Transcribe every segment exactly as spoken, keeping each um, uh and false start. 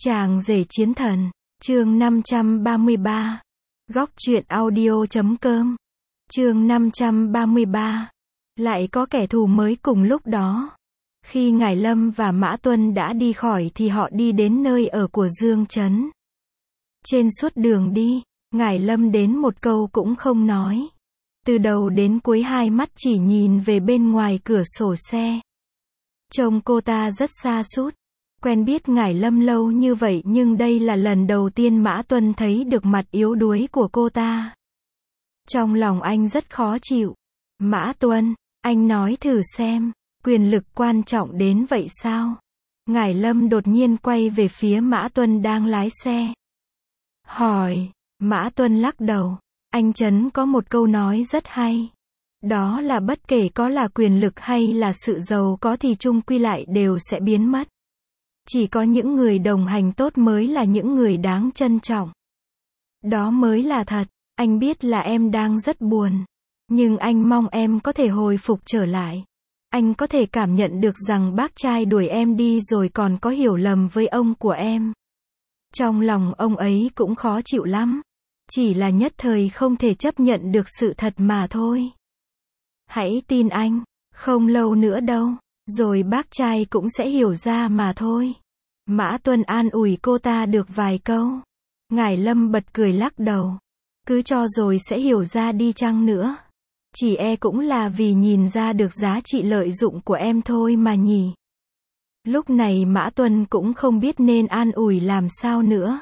Chàng rể chiến thần, chương năm trăm ba mươi ba. Góc truyện audio chấm com. Chương năm trăm ba mươi ba. Lại có kẻ thù mới cùng lúc đó. Khi Ngải Lâm và Mã Tuân đã đi khỏi thì họ đi đến nơi ở của Dương Chấn. Trên suốt đường đi, Ngải Lâm đến một câu cũng không nói. Từ đầu đến cuối hai mắt chỉ nhìn về bên ngoài cửa sổ xe. Trông cô ta rất sa sút. Quen biết Ngải Lâm lâu như vậy nhưng đây là lần đầu tiên Mã Tuân thấy được mặt yếu đuối của cô ta. Trong lòng anh rất khó chịu. Mã Tuân, anh nói thử xem, quyền lực quan trọng đến vậy sao? Ngải Lâm đột nhiên quay về phía Mã Tuân đang lái xe. Hỏi, Mã Tuân lắc đầu. Anh Trấn có một câu nói rất hay. Đó là bất kể có là quyền lực hay là sự giàu có thì chung quy lại đều sẽ biến mất. Chỉ có những người đồng hành tốt mới là những người đáng trân trọng. Đó mới là thật. Anh biết là em đang rất buồn. Nhưng anh mong em có thể hồi phục trở lại. Anh có thể cảm nhận được rằng bác trai đuổi em đi rồi còn có hiểu lầm với ông của em. Trong lòng ông ấy cũng khó chịu lắm. Chỉ là nhất thời không thể chấp nhận được sự thật mà thôi. Hãy tin anh, không lâu nữa đâu, rồi bác trai cũng sẽ hiểu ra mà thôi. Mã Tuân an ủi cô ta được vài câu. Ngải Lâm bật cười lắc đầu. Cứ cho rồi sẽ hiểu ra đi chăng nữa. Chỉ e cũng là vì nhìn ra được giá trị lợi dụng của em thôi mà nhỉ. Lúc này Mã Tuân cũng không biết nên an ủi làm sao nữa.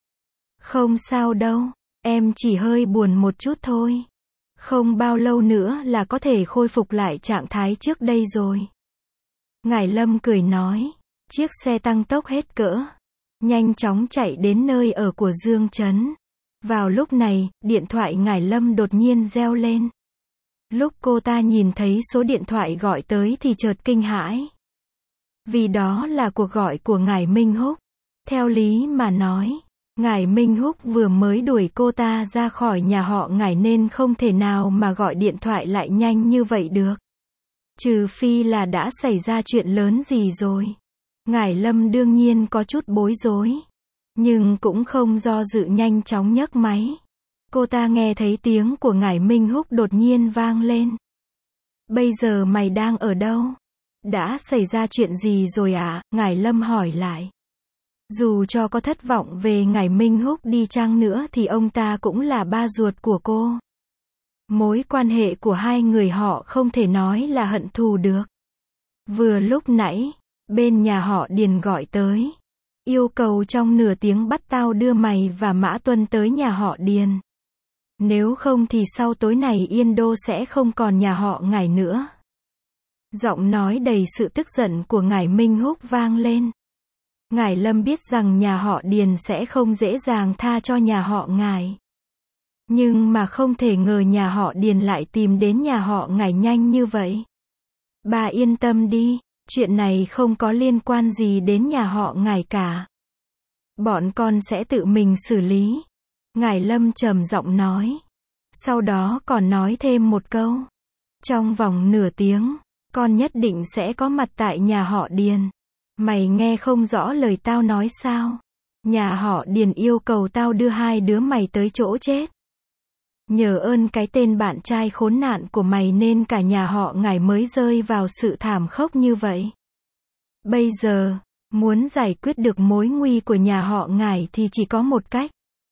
Không sao đâu, em chỉ hơi buồn một chút thôi. Không bao lâu nữa là có thể khôi phục lại trạng thái trước đây rồi. Ngải Lâm cười nói. Chiếc xe tăng tốc hết cỡ. Nhanh chóng chạy đến nơi ở của Dương Chấn. Vào lúc này, điện thoại Ngải Lâm đột nhiên reo lên. Lúc cô ta nhìn thấy số điện thoại gọi tới thì chợt kinh hãi. Vì đó là cuộc gọi của Ngải Minh Húc. Theo lý mà nói, Ngải Minh Húc vừa mới đuổi cô ta ra khỏi nhà họ Ngải nên không thể nào mà gọi điện thoại lại nhanh như vậy được. Trừ phi là đã xảy ra chuyện lớn gì rồi. Ngải Lâm đương nhiên có chút bối rối. Nhưng cũng không do dự nhanh chóng nhấc máy. Cô ta nghe thấy tiếng của Ngải Minh Húc đột nhiên vang lên. Bây giờ mày đang ở đâu? Đã xảy ra chuyện gì rồi ạ? Ngải Lâm hỏi lại. Dù cho có thất vọng về Ngải Minh Húc đi chăng nữa thì ông ta cũng là ba ruột của cô. Mối quan hệ của hai người họ không thể nói là hận thù được. Vừa lúc nãy, bên nhà họ Điền gọi tới. Yêu cầu trong nửa tiếng bắt tao đưa mày và Mã Tuân tới nhà họ Điền. Nếu không thì sau tối này Yên Đô sẽ không còn nhà họ Ngải nữa. Giọng nói đầy sự tức giận của Ngải Minh Húc vang lên. Ngải Lâm biết rằng nhà họ Điền sẽ không dễ dàng tha cho nhà họ Ngải. Nhưng mà không thể ngờ nhà họ Điền lại tìm đến nhà họ Ngải nhanh như vậy. Bà yên tâm đi, chuyện này không có liên quan gì đến nhà họ Ngải cả. Bọn con sẽ tự mình xử lý. Ngải Lâm trầm giọng nói. Sau đó còn nói thêm một câu. Trong vòng nửa tiếng, con nhất định sẽ có mặt tại nhà họ Điền. Mày nghe không rõ lời tao nói sao? Nhà họ Điền yêu cầu tao đưa hai đứa mày tới chỗ chết. Nhờ ơn cái tên bạn trai khốn nạn của mày nên cả nhà họ Ngải mới rơi vào sự thảm khốc như vậy. Bây giờ, muốn giải quyết được mối nguy của nhà họ Ngải thì chỉ có một cách.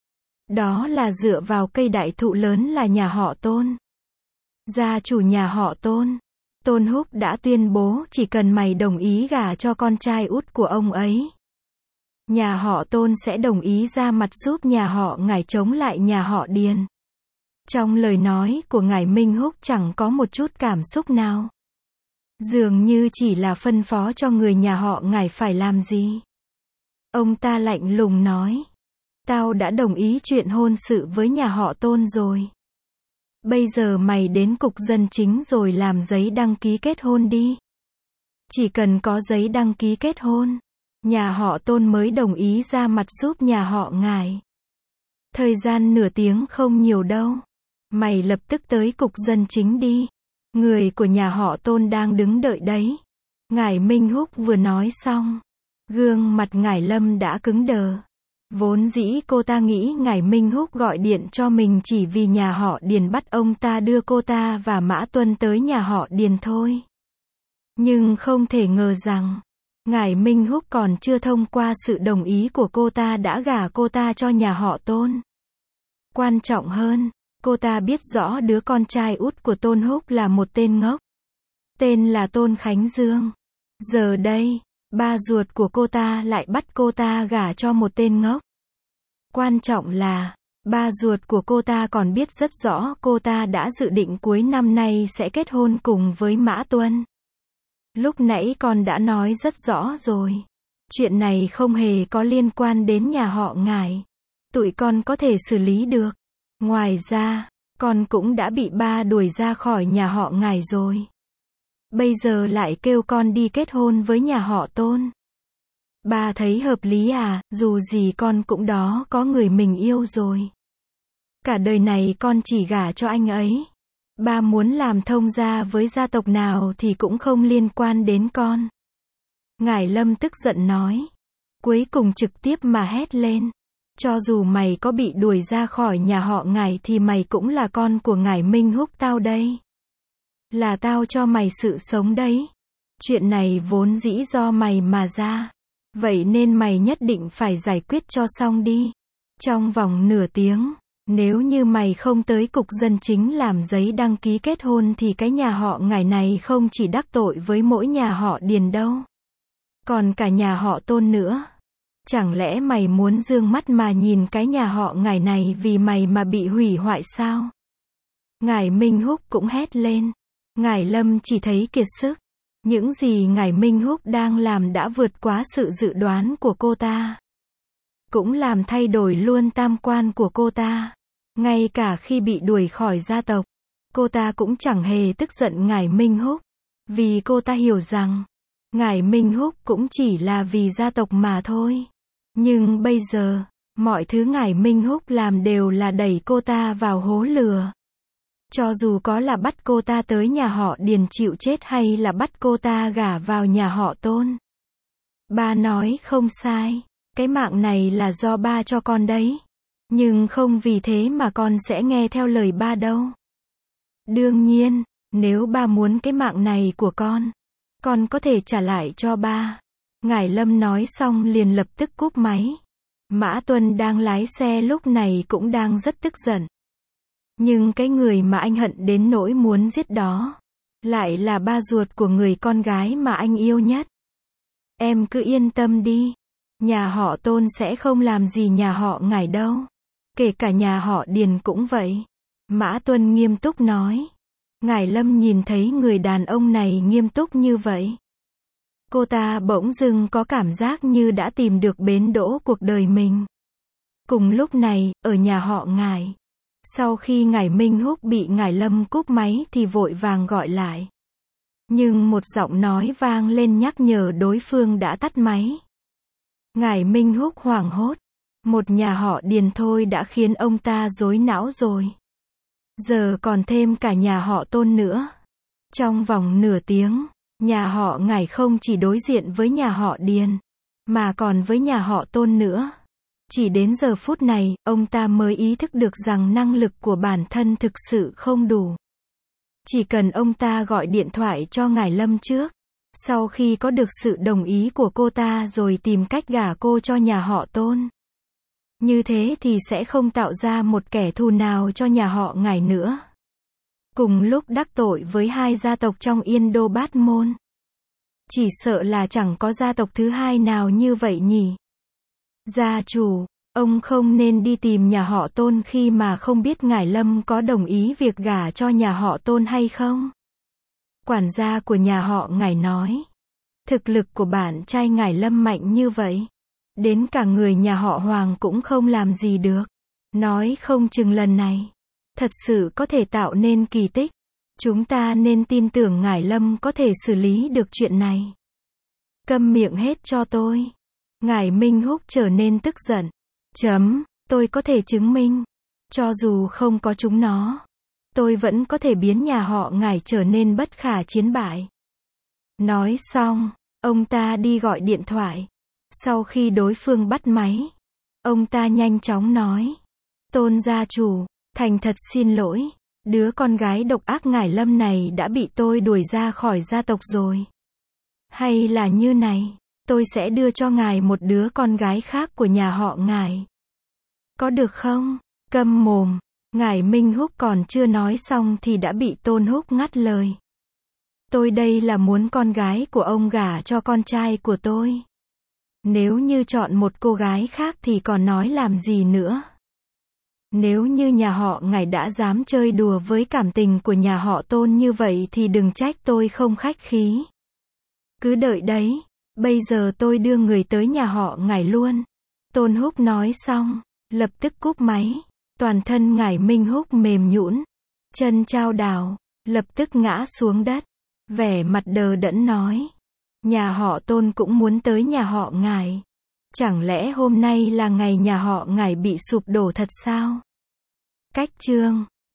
Đó là dựa vào cây đại thụ lớn là nhà họ Tôn. Gia chủ nhà họ Tôn, Tôn Húc đã tuyên bố chỉ cần mày đồng ý gả cho con trai út của ông ấy. Nhà họ Tôn sẽ đồng ý ra mặt giúp nhà họ Ngải chống lại nhà họ Điền. Trong lời nói của Ngải Minh Húc chẳng có một chút cảm xúc nào. Dường như chỉ là phân phó cho người nhà họ Ngải phải làm gì. Ông ta lạnh lùng nói. Tao đã đồng ý chuyện hôn sự với nhà họ Tôn rồi. Bây giờ mày đến cục dân chính rồi làm giấy đăng ký kết hôn đi. Chỉ cần có giấy đăng ký kết hôn, nhà họ Tôn mới đồng ý ra mặt giúp nhà họ Ngải. Thời gian nửa tiếng không nhiều đâu. Mày lập tức tới cục dân chính đi. Người của nhà họ Tôn đang đứng đợi đấy. Ngải Minh Húc vừa nói xong, Gương mặt Ngải Lâm đã cứng đờ. Vốn dĩ cô ta nghĩ Ngải Minh Húc gọi điện cho mình chỉ vì nhà họ Điền bắt ông ta đưa cô ta và Mã Tuân tới nhà họ Điền thôi. Nhưng không thể ngờ rằng, Ngải Minh Húc còn chưa thông qua sự đồng ý của cô ta đã gả cô ta cho nhà họ Tôn. Quan trọng hơn, cô ta biết rõ đứa con trai út của Tôn Húc là một tên ngốc. Tên là Tôn Khánh Dương. Giờ đây, ba ruột của cô ta lại bắt cô ta gả cho một tên ngốc. Quan trọng là, ba ruột của cô ta còn biết rất rõ cô ta đã dự định cuối năm nay sẽ kết hôn cùng với Mã Tuân. Lúc nãy con đã nói rất rõ rồi. Chuyện này không hề có liên quan đến nhà họ Ngải. Tụi con có thể xử lý được. Ngoài ra, con cũng đã bị ba đuổi ra khỏi nhà họ Ngải rồi. Bây giờ lại kêu con đi kết hôn với nhà họ Tôn. Ba thấy hợp lý à, dù gì con cũng đó có người mình yêu rồi. Cả đời này con chỉ gả cho anh ấy. Ba muốn làm thông gia với gia tộc nào thì cũng không liên quan đến con. Ngải Lâm tức giận nói. Cuối cùng trực tiếp mà hét lên. Cho dù mày có bị đuổi ra khỏi nhà họ Ngải thì mày cũng là con của Ngải Minh Húc tao đây. Là tao cho mày sự sống đấy. Chuyện này vốn dĩ do mày mà ra. Vậy nên mày nhất định phải giải quyết cho xong đi. Trong vòng nửa tiếng, nếu như mày không tới cục dân chính làm giấy đăng ký kết hôn thì cái nhà họ Ngải này không chỉ đắc tội với mỗi nhà họ Điền đâu. Còn cả nhà họ Tôn nữa. Chẳng lẽ mày muốn dương mắt mà nhìn cái nhà họ Ngải này vì mày mà bị hủy hoại sao? Ngải Minh Húc cũng hét lên. Ngải Lâm chỉ thấy kiệt sức. Những gì Ngải Minh Húc đang làm đã vượt quá sự dự đoán của cô ta. Cũng làm thay đổi luôn tam quan của cô ta. Ngay cả khi bị đuổi khỏi gia tộc, cô ta cũng chẳng hề tức giận Ngải Minh Húc. Vì cô ta hiểu rằng, Ngải Minh Húc cũng chỉ là vì gia tộc mà thôi. Nhưng bây giờ, mọi thứ Ngải Minh Húc làm đều là đẩy cô ta vào hố lửa. Cho dù có là bắt cô ta tới nhà họ Điền chịu chết hay là bắt cô ta gả vào nhà họ Tôn. Ba nói không sai, cái mạng này là do ba cho con đấy. Nhưng không vì thế mà con sẽ nghe theo lời ba đâu. Đương nhiên, nếu ba muốn cái mạng này của con, con có thể trả lại cho ba. Ngải Lâm nói xong liền lập tức cúp máy. Mã Tuân đang lái xe lúc này cũng đang rất tức giận. Nhưng cái người mà anh hận đến nỗi muốn giết đó, lại là ba ruột của người con gái mà anh yêu nhất. Em cứ yên tâm đi. Nhà họ Tôn sẽ không làm gì nhà họ Ngải đâu. Kể cả nhà họ Điền cũng vậy. Mã Tuân nghiêm túc nói. Ngải Lâm nhìn thấy người đàn ông này nghiêm túc như vậy. Cô ta bỗng dưng có cảm giác như đã tìm được bến đỗ cuộc đời mình. Cùng lúc này, ở nhà họ Ngải. Sau khi Ngải Minh Húc bị Ngải Lâm cúp máy thì vội vàng gọi lại. Nhưng một giọng nói vang lên nhắc nhở đối phương đã tắt máy. Ngải Minh Húc hoảng hốt. Một nhà họ Điền thôi đã khiến ông ta rối não rồi. Giờ còn thêm cả nhà họ Tôn nữa. Trong vòng nửa tiếng, nhà họ Ngải không chỉ đối diện với nhà họ Điền, mà còn với nhà họ Tôn nữa. Chỉ đến giờ phút này, ông ta mới ý thức được rằng năng lực của bản thân thực sự không đủ. Chỉ cần ông ta gọi điện thoại cho Ngải Lâm trước, sau khi có được sự đồng ý của cô ta rồi tìm cách gả cô cho nhà họ Tôn. Như thế thì sẽ không tạo ra một kẻ thù nào cho nhà họ Ngải nữa. Cùng lúc đắc tội với hai gia tộc trong Yên Đô Bát Môn. Chỉ sợ là chẳng có gia tộc thứ hai nào như vậy nhỉ. Gia chủ, ông không nên đi tìm nhà họ Tôn khi mà không biết Ngải Lâm có đồng ý việc gả cho nhà họ Tôn hay không. Quản gia của nhà họ Ngải nói. Thực lực của bạn trai Ngải Lâm mạnh như vậy. Đến cả người nhà họ Hoàng cũng không làm gì được. Nói không chừng lần này, thật sự có thể tạo nên kỳ tích. Chúng ta nên tin tưởng Ngải Lâm có thể xử lý được chuyện này. Câm miệng hết cho tôi. Ngải Minh Húc trở nên tức giận. Chấm, tôi có thể chứng minh. Cho dù không có chúng nó, tôi vẫn có thể biến nhà họ Ngải trở nên bất khả chiến bại. Nói xong, ông ta đi gọi điện thoại. Sau khi đối phương bắt máy, ông ta nhanh chóng nói. Tôn gia chủ, thành thật xin lỗi, đứa con gái độc ác Ngải Lâm này đã bị tôi đuổi ra khỏi gia tộc rồi. Hay là như này, tôi sẽ đưa cho ngài một đứa con gái khác của nhà họ Ngải. Có được không? Câm mồm, Ngải Minh Húc còn chưa nói xong thì đã bị Tôn Húc ngắt lời. Tôi đây là muốn con gái của ông gả cho con trai của tôi. Nếu như chọn một cô gái khác thì còn nói làm gì nữa. Nếu như nhà họ Ngải đã dám chơi đùa với cảm tình của nhà họ Tôn như vậy thì đừng trách tôi không khách khí. Cứ đợi đấy, bây giờ tôi đưa người tới nhà họ Ngải luôn. Tôn Húc nói xong, lập tức cúp máy. Toàn thân Ngải Minh Húc mềm nhũn, chân chao đảo, lập tức ngã xuống đất. Vẻ mặt đờ đẫn nói. Nhà họ Tôn cũng muốn tới nhà họ Ngải. Chẳng lẽ hôm nay là ngày nhà họ Ngải bị sụp đổ thật sao? Cách chương